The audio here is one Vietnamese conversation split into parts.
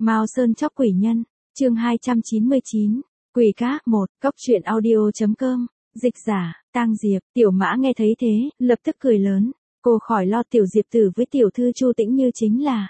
Mao Sơn chóc quỷ nhân, chương 299, Quỷ Cá 1, Cóc truyện audio.com, dịch giả, Tang Diệp, Tiểu Mã nghe thấy thế, lập tức cười lớn, cô khỏi lo Tiểu Diệp tử với Tiểu Thư Chu Tĩnh Như chính là.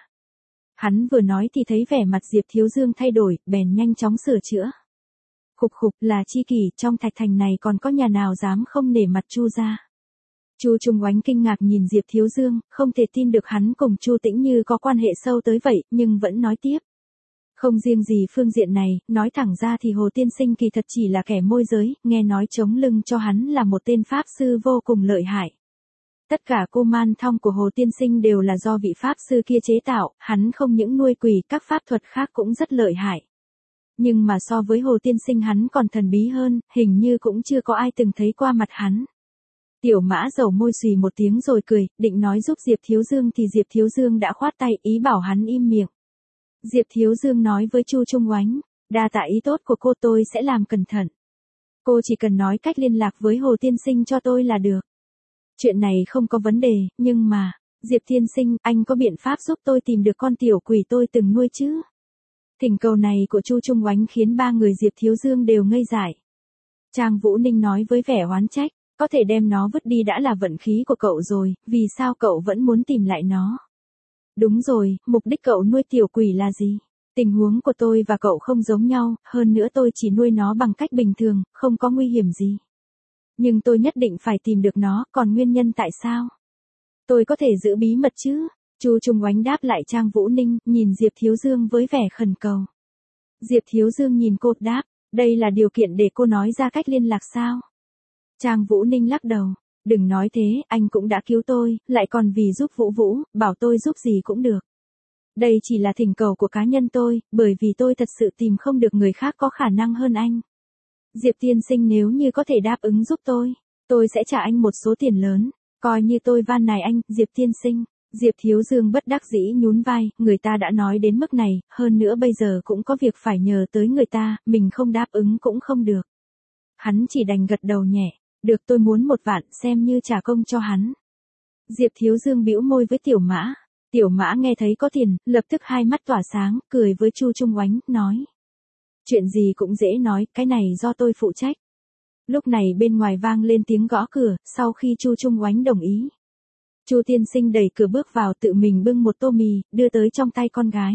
Hắn vừa nói thì thấy vẻ mặt Diệp Thiếu Dương thay đổi, bèn nhanh chóng sửa chữa. Khục khục, là chi kỷ, trong Thạch Thành này còn có nhà nào dám không nể mặt Chu gia. Chu Trung Oánh kinh ngạc nhìn Diệp Thiếu Dương, không thể tin được hắn cùng Chu Tĩnh Như có quan hệ sâu tới vậy, nhưng vẫn nói tiếp. Không riêng gì phương diện này, nói thẳng ra thì Hồ Tiên Sinh kỳ thật chỉ là kẻ môi giới, nghe nói chống lưng cho hắn là một tên pháp sư vô cùng lợi hại. Tất cả cô man thong của Hồ Tiên Sinh đều là do vị pháp sư kia chế tạo, hắn không những nuôi quỷ, các pháp thuật khác cũng rất lợi hại. Nhưng mà so với Hồ Tiên Sinh hắn còn thần bí hơn, hình như cũng chưa có ai từng thấy qua mặt hắn. Tiểu Mã dầu môi xùy một tiếng rồi cười, định nói giúp Diệp Thiếu Dương thì Diệp Thiếu Dương đã khoát tay ý bảo hắn im miệng. Diệp Thiếu Dương nói với Chu Trung Oánh, đa tạ ý tốt của cô, tôi sẽ làm cẩn thận. Cô chỉ cần nói cách liên lạc với Hồ Tiên Sinh cho tôi là được. Chuyện này không có vấn đề, nhưng mà, Diệp Tiên Sinh, anh có biện pháp giúp tôi tìm được con tiểu quỷ tôi từng nuôi chứ? Thỉnh cầu này của Chu Trung Oánh khiến ba người Diệp Thiếu Dương đều ngây dại. Trang Vũ Ninh nói với vẻ oán trách, có thể đem nó vứt đi đã là vận khí của cậu rồi, vì sao cậu vẫn muốn tìm lại nó? Đúng rồi, mục đích cậu nuôi tiểu quỷ là gì? Tình huống của tôi và cậu không giống nhau, hơn nữa tôi chỉ nuôi nó bằng cách bình thường, không có nguy hiểm gì. Nhưng tôi nhất định phải tìm được nó, còn nguyên nhân tại sao? Tôi có thể giữ bí mật chứ? Chu Trung Oánh đáp lại Trang Vũ Ninh, nhìn Diệp Thiếu Dương với vẻ khẩn cầu. Diệp Thiếu Dương nhìn cô đáp, đây là điều kiện để cô nói ra cách liên lạc sao? Trang Vũ Ninh lắc đầu, đừng nói thế, anh cũng đã cứu tôi, lại còn vì giúp Vũ Vũ, bảo tôi giúp gì cũng được. Đây chỉ là thỉnh cầu của cá nhân tôi, bởi vì tôi thật sự tìm không được người khác có khả năng hơn anh. Diệp Tiên Sinh nếu như có thể đáp ứng giúp tôi sẽ trả anh một số tiền lớn, coi như tôi van nài anh, Diệp Tiên Sinh. Diệp Thiếu Dương bất đắc dĩ nhún vai, người ta đã nói đến mức này, hơn nữa bây giờ cũng có việc phải nhờ tới người ta, mình không đáp ứng cũng không được. Hắn chỉ đành gật đầu nhẹ, được, tôi muốn 1 vạn, xem như trả công cho hắn. Diệp Thiếu Dương bĩu môi với Tiểu Mã. Tiểu Mã nghe thấy có tiền, lập tức hai mắt tỏa sáng, cười với Chu Trung Oánh, nói. Chuyện gì cũng dễ nói, cái này do tôi phụ trách. Lúc này bên ngoài vang lên tiếng gõ cửa, sau khi Chu Trung Oánh đồng ý. Chu Tiên Sinh đẩy cửa bước vào, tự mình bưng một tô mì, đưa tới trong tay con gái.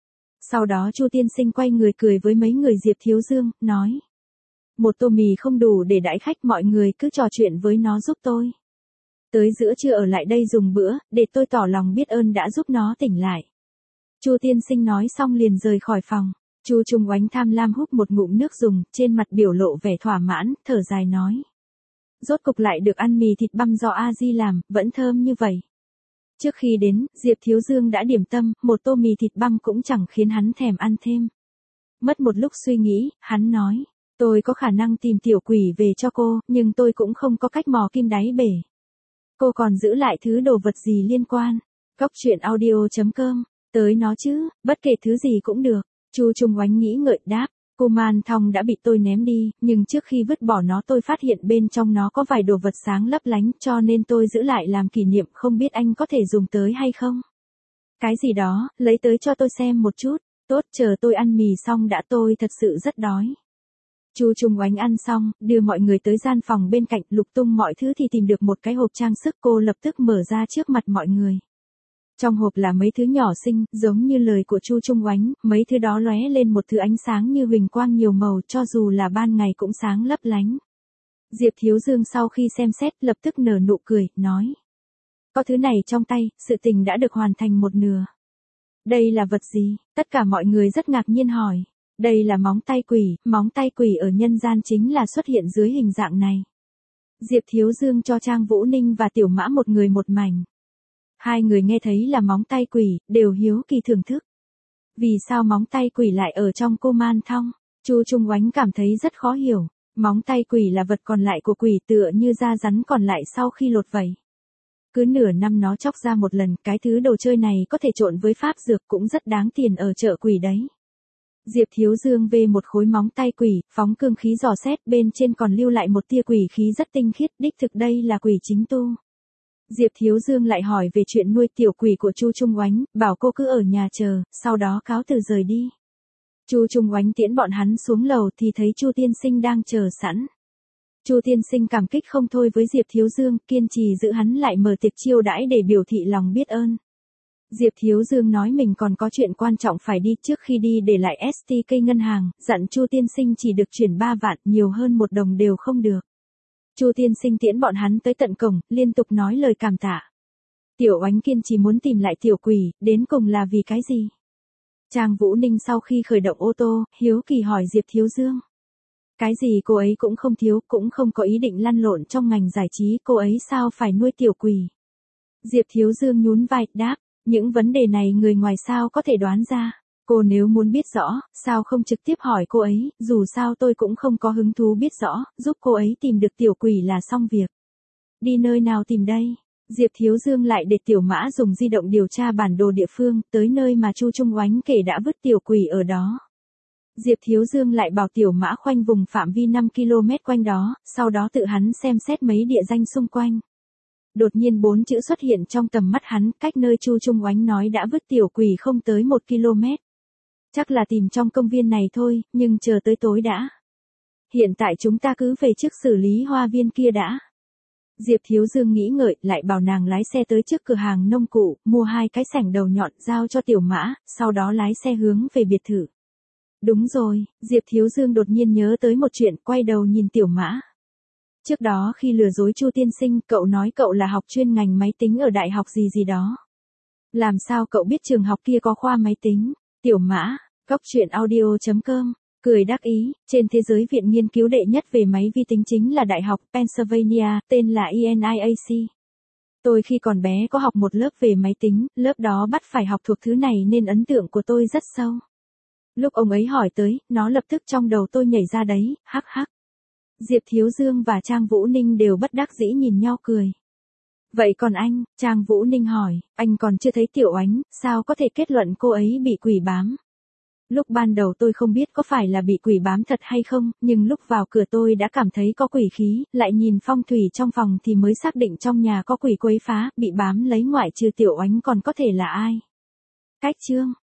Sau đó Chu Tiên Sinh quay người cười với mấy người Diệp Thiếu Dương, nói. Một tô mì không đủ để đãi khách, mọi người cứ trò chuyện với nó giúp tôi. Tới giữa trưa ở lại đây dùng bữa, để tôi tỏ lòng biết ơn đã giúp nó tỉnh lại. Chu Tiên Sinh nói xong liền rời khỏi phòng. Chu Trung Oánh tham lam hút một ngụm nước dùng, trên mặt biểu lộ vẻ thỏa mãn, thở dài nói. Rốt cục lại được ăn mì thịt băm do A Di làm, vẫn thơm như vậy. Trước khi đến, Diệp Thiếu Dương đã điểm tâm, một tô mì thịt băm cũng chẳng khiến hắn thèm ăn thêm. Mất một lúc suy nghĩ, hắn nói. Tôi có khả năng tìm tiểu quỷ về cho cô, nhưng tôi cũng không có cách mò kim đáy bể. Cô còn giữ lại thứ đồ vật gì liên quan? Cóc truyện audio.com, tới nó chứ, bất kể thứ gì cũng được. Chu Trung Oánh nghĩ ngợi đáp, cô Man Thong đã bị tôi ném đi, nhưng trước khi vứt bỏ nó tôi phát hiện bên trong nó có vài đồ vật sáng lấp lánh, cho nên tôi giữ lại làm kỷ niệm, không biết anh có thể dùng tới hay không? Cái gì đó, lấy tới cho tôi xem một chút, tốt, chờ tôi ăn mì xong đã, tôi thật sự rất đói. Chu Trung Oánh ăn xong, đưa mọi người tới gian phòng bên cạnh, lục tung mọi thứ thì tìm được một cái hộp trang sức, cô lập tức mở ra trước mặt mọi người. Trong hộp là mấy thứ nhỏ xinh, giống như lời của Chu Trung Oánh, mấy thứ đó lóe lên một thứ ánh sáng như huỳnh quang nhiều màu, cho dù là ban ngày cũng sáng lấp lánh. Diệp Thiếu Dương sau khi xem xét lập tức nở nụ cười, nói. Có thứ này trong tay, sự tình đã được hoàn thành một nửa. Đây là vật gì? Tất cả mọi người rất ngạc nhiên hỏi. Đây là móng tay quỷ ở nhân gian chính là xuất hiện dưới hình dạng này. Diệp Thiếu Dương cho Trang Vũ Ninh và Tiểu Mã một người một mảnh. Hai người nghe thấy là móng tay quỷ, đều hiếu kỳ thưởng thức. Vì sao móng tay quỷ lại ở trong cô Man Thong? Chu Trung Oánh cảm thấy rất khó hiểu. Móng tay quỷ là vật còn lại của quỷ, tựa như da rắn còn lại sau khi lột vảy. Cứ nửa năm nó chóc ra một lần, cái thứ đồ chơi này có thể trộn với pháp dược, cũng rất đáng tiền ở chợ quỷ đấy. Diệp Thiếu Dương về một khối móng tay quỷ, phóng cương khí dò xét, bên trên còn lưu lại một tia quỷ khí rất tinh khiết, đích thực đây là quỷ chính tu. Diệp Thiếu Dương lại hỏi về chuyện nuôi tiểu quỷ của Chu Trung Oánh, bảo cô cứ ở nhà chờ, sau đó cáo từ rời đi. Chu Trung Oánh tiễn bọn hắn xuống lầu thì thấy Chu tiên sinh đang chờ sẵn. Chu tiên sinh cảm kích không thôi với Diệp Thiếu Dương, kiên trì giữ hắn lại mở tiệc chiêu đãi để biểu thị lòng biết ơn. Diệp Thiếu Dương nói mình còn có chuyện quan trọng phải đi, trước khi đi để lại STK ngân hàng, dặn Chu tiên sinh chỉ được chuyển 3 vạn, nhiều hơn 1 đồng đều không được. Chu tiên sinh tiễn bọn hắn tới tận cổng, liên tục nói lời cảm tạ. Tiểu Oánh kiên trì muốn tìm lại tiểu quỷ, đến cùng là vì cái gì? Trang Vũ Ninh sau khi khởi động ô tô, hiếu kỳ hỏi Diệp Thiếu Dương. Cái gì cô ấy cũng không thiếu, cũng không có ý định lăn lộn trong ngành giải trí, cô ấy sao phải nuôi tiểu quỷ? Diệp Thiếu Dương nhún vai, đáp, những vấn đề này người ngoài sao có thể đoán ra. Cô nếu muốn biết rõ, sao không trực tiếp hỏi cô ấy, dù sao tôi cũng không có hứng thú biết rõ, giúp cô ấy tìm được tiểu quỷ là xong việc. Đi nơi nào tìm đây? Diệp Thiếu Dương lại để Tiểu Mã dùng di động điều tra bản đồ địa phương, tới nơi mà Chu Trung Oánh kể đã vứt tiểu quỷ ở đó. Diệp Thiếu Dương lại bảo Tiểu Mã khoanh vùng phạm vi 5 km quanh đó, sau đó tự hắn xem xét mấy địa danh xung quanh. Đột nhiên 4 chữ xuất hiện trong tầm mắt hắn, cách nơi Chu Trung Oánh nói đã vứt tiểu quỷ không tới 1 km. Chắc là tìm trong công viên này thôi, nhưng chờ tới tối đã. Hiện tại chúng ta cứ về trước xử lý hoa viên kia đã. Diệp Thiếu Dương nghĩ ngợi, lại bảo nàng lái xe tới trước cửa hàng nông cụ, mua 2 cái sẻng đầu nhọn giao cho Tiểu Mã, sau đó lái xe hướng về biệt thự. Đúng rồi, Diệp Thiếu Dương đột nhiên nhớ tới một chuyện, quay đầu nhìn Tiểu Mã. Trước đó khi lừa dối Chu tiên sinh, cậu nói cậu là học chuyên ngành máy tính ở đại học gì gì đó. Làm sao cậu biết trường học kia có khoa máy tính? Tiểu Mã, goctruyện.audio.com, cười đắc ý, trên thế giới viện nghiên cứu đệ nhất về máy vi tính chính là Đại học Pennsylvania, tên là ENIAC. Tôi khi còn bé có học một lớp về máy tính, lớp đó bắt phải học thuộc thứ này nên ấn tượng của tôi rất sâu. Lúc ông ấy hỏi tới, nó lập tức trong đầu tôi nhảy ra đấy, hắc hắc. Diệp Thiếu Dương và Trang Vũ Ninh đều bất đắc dĩ nhìn nhau cười. Vậy còn anh, Trang Vũ Ninh hỏi, anh còn chưa thấy Tiểu Oánh, sao có thể kết luận cô ấy bị quỷ bám? Lúc ban đầu tôi không biết có phải là bị quỷ bám thật hay không, nhưng lúc vào cửa tôi đã cảm thấy có quỷ khí, lại nhìn phong thủy trong phòng thì mới xác định trong nhà có quỷ quấy phá, bị bám lấy ngoại trừ Tiểu Oánh còn có thể là ai. Cách chương